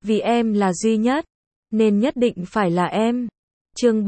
Vì em là duy nhất, nên nhất định phải là em. Chương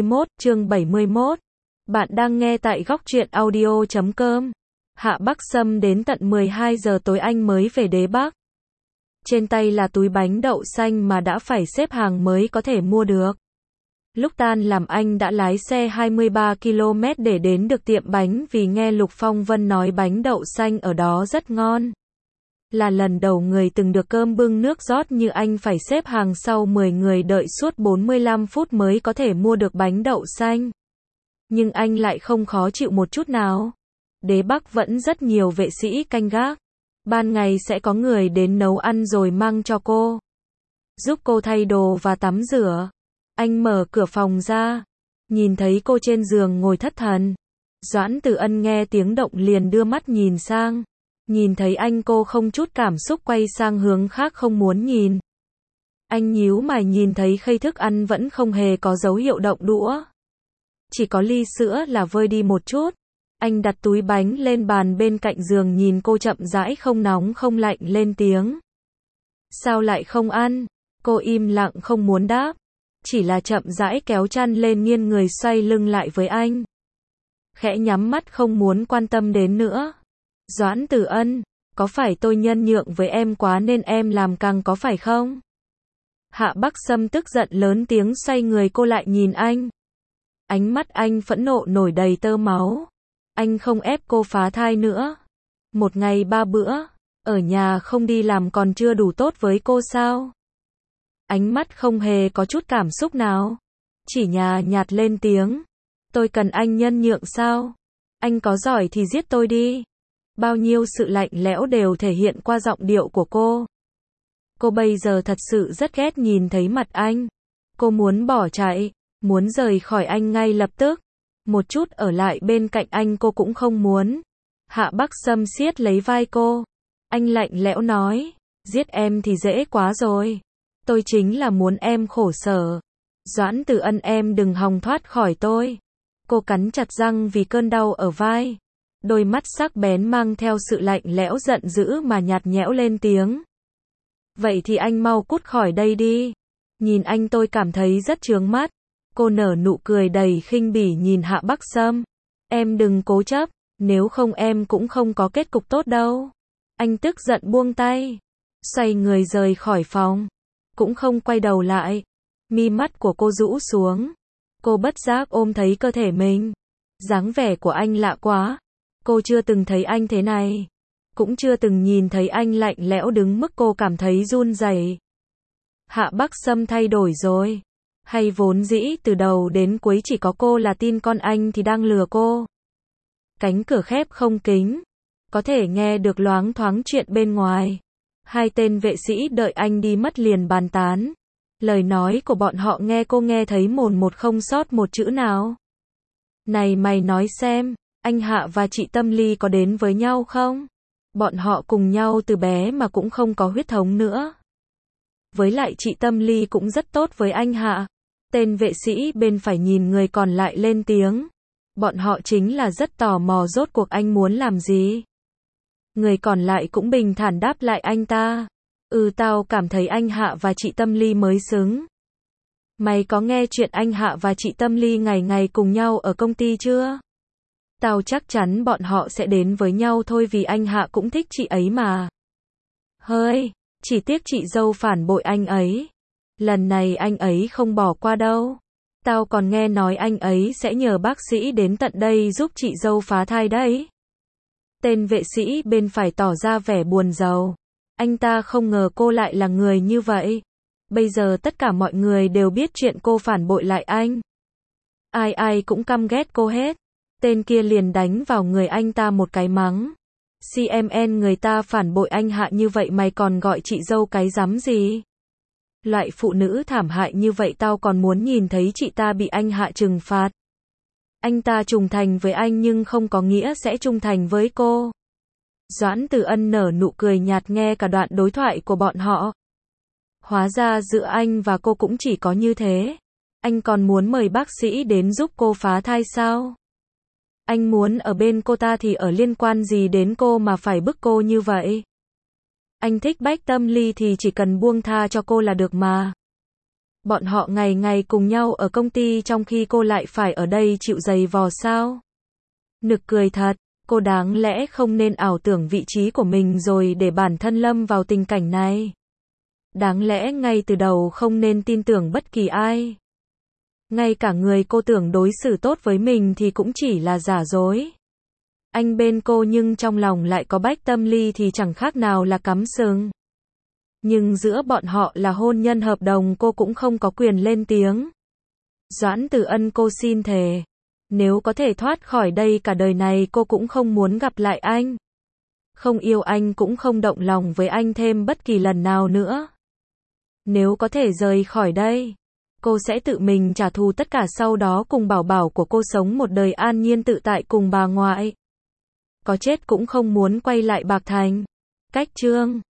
71. Bạn đang nghe tại góc truyện audio.com. Hạ Bắc Sâm đến tận 12 giờ tối anh mới về Đế Bắc. Trên tay là túi bánh đậu xanh mà đã phải xếp hàng mới có thể mua được. Lúc tan làm anh đã lái xe 23 km để đến được tiệm bánh vì nghe Lục Phong Vân nói bánh đậu xanh ở đó rất ngon. Là lần đầu người từng được cơm bưng nước rót như anh phải xếp hàng sau 10 người đợi suốt 45 phút mới có thể mua được bánh đậu xanh. Nhưng anh lại không khó chịu một chút nào. Đế Bắc vẫn rất nhiều vệ sĩ canh gác. Ban ngày sẽ có người đến nấu ăn rồi mang cho cô, giúp cô thay đồ và tắm rửa. Anh mở cửa phòng ra, nhìn thấy cô trên giường ngồi thất thần. Doãn Tử Ân nghe tiếng động liền đưa mắt nhìn sang. Nhìn thấy anh cô không chút cảm xúc quay sang hướng khác không muốn nhìn. Anh nhíu mày nhìn thấy khay thức ăn vẫn không hề có dấu hiệu động đũa. Chỉ có ly sữa là vơi đi một chút. Anh đặt túi bánh lên bàn bên cạnh giường nhìn cô chậm rãi không nóng không lạnh lên tiếng. Sao lại không ăn? Cô im lặng không muốn đáp. Chỉ là chậm rãi kéo chăn lên nghiêng người xoay lưng lại với anh. Khẽ nhắm mắt không muốn quan tâm đến nữa. Doãn Tử Ân, có phải tôi nhân nhượng với em quá nên em làm căng có phải không? Hạ Bắc Sâm tức giận lớn tiếng xoay người cô lại nhìn anh. Ánh mắt anh phẫn nộ nổi đầy tơ máu. Anh không ép cô phá thai nữa. Một ngày 3 bữa, ở nhà không đi làm còn chưa đủ tốt với cô sao? Ánh mắt không hề có chút cảm xúc nào. Chỉ nhạt nhạt lên tiếng. Tôi cần anh nhân nhượng sao? Anh có giỏi thì giết tôi đi. Bao nhiêu sự lạnh lẽo đều thể hiện qua giọng điệu của cô. Cô bây giờ thật sự rất ghét nhìn thấy mặt anh. Cô muốn bỏ chạy, muốn rời khỏi anh ngay lập tức. Một chút ở lại bên cạnh anh cô cũng không muốn. Hạ Bắc Sâm siết lấy vai cô. Anh lạnh lẽo nói, giết em thì dễ quá rồi. Tôi chính là muốn em khổ sở. Doãn Tử Ân, em đừng hòng thoát khỏi tôi. Cô cắn chặt răng vì cơn đau ở vai. Đôi mắt sắc bén mang theo sự lạnh lẽo giận dữ mà nhạt nhẽo lên tiếng. Vậy thì anh mau cút khỏi đây đi. Nhìn anh tôi cảm thấy rất chướng mắt. Cô nở nụ cười đầy khinh bỉ nhìn Hạ Bắc Sâm. Em đừng cố chấp, nếu không em cũng không có kết cục tốt đâu. Anh tức giận buông tay, xoay người rời khỏi phòng, cũng không quay đầu lại. Mi mắt của cô rũ xuống. Cô bất giác ôm thấy cơ thể mình. Dáng vẻ của anh lạ quá. Cô chưa từng thấy anh thế này. Cũng chưa từng nhìn thấy anh lạnh lẽo đứng mức cô cảm thấy run rẩy. Hạ Bắc Sâm thay đổi rồi. Hay vốn dĩ từ đầu đến cuối chỉ có cô là tin con anh thì đang lừa cô. Cánh cửa khép không kín. Có thể nghe được loáng thoáng chuyện bên ngoài. Hai tên vệ sĩ đợi anh đi mất liền bàn tán. Lời nói của bọn họ nghe cô nghe thấy mồn một không sót một chữ nào. Này mày nói xem, anh Hạ và chị Tâm Ly có đến với nhau không? Bọn họ cùng nhau từ bé mà cũng không có huyết thống nữa. Với lại chị Tâm Ly cũng rất tốt với anh Hạ. Tên vệ sĩ bên phải nhìn người còn lại lên tiếng. Bọn họ chính là rất tò mò rốt cuộc anh muốn làm gì. Người còn lại cũng bình thản đáp lại anh ta. Tao cảm thấy anh Hạ và chị Tâm Ly mới xứng. Mày có nghe chuyện anh Hạ và chị Tâm Ly ngày ngày cùng nhau ở công ty chưa? Tao chắc chắn bọn họ sẽ đến với nhau thôi vì anh Hạ cũng thích chị ấy mà. Hơi, chỉ tiếc chị dâu phản bội anh ấy. Lần này anh ấy không bỏ qua đâu. Tao còn nghe nói anh ấy sẽ nhờ bác sĩ đến tận đây giúp chị dâu phá thai đấy. Tên vệ sĩ bên phải tỏ ra vẻ buồn rầu. Anh ta không ngờ cô lại là người như vậy. Bây giờ tất cả mọi người đều biết chuyện cô phản bội lại anh. Ai ai cũng căm ghét cô hết. Tên kia liền đánh vào người anh ta một cái mắng. CMN, người ta phản bội anh Hạ như vậy mày còn gọi chị dâu cái rắm gì? Loại phụ nữ thảm hại như vậy tao còn muốn nhìn thấy chị ta bị anh Hạ trừng phạt. Anh ta trung thành với anh nhưng không có nghĩa sẽ trung thành với cô. Doãn Tử Ân nở nụ cười nhạt nghe cả đoạn đối thoại của bọn họ. Hóa ra giữa anh và cô cũng chỉ có như thế. Anh còn muốn mời bác sĩ đến giúp cô phá thai sao? Anh muốn ở bên cô ta thì ở liên quan gì đến cô mà phải bức cô như vậy? Anh thích Bách Tâm Ly thì chỉ cần buông tha cho cô là được mà. Bọn họ ngày ngày cùng nhau ở công ty trong khi cô lại phải ở đây chịu giày vò sao? Nực cười thật, cô đáng lẽ không nên ảo tưởng vị trí của mình rồi để bản thân lâm vào tình cảnh này. Đáng lẽ ngay từ đầu không nên tin tưởng bất kỳ ai. Ngay cả người cô tưởng đối xử tốt với mình thì cũng chỉ là giả dối. Anh bên cô nhưng trong lòng lại có Bách Tâm Ly thì chẳng khác nào là cắm sừng. Nhưng giữa bọn họ là hôn nhân hợp đồng cô cũng không có quyền lên tiếng. Doãn Tử Ân cô xin thề. Nếu có thể thoát khỏi đây cả đời này cô cũng không muốn gặp lại anh. Không yêu anh cũng không động lòng với anh thêm bất kỳ lần nào nữa. Nếu có thể rời khỏi đây, cô sẽ tự mình trả thù tất cả sau đó cùng bảo bảo của cô sống một đời an nhiên tự tại cùng bà ngoại. Có chết cũng không muốn quay lại Bạc Thành. Cách chương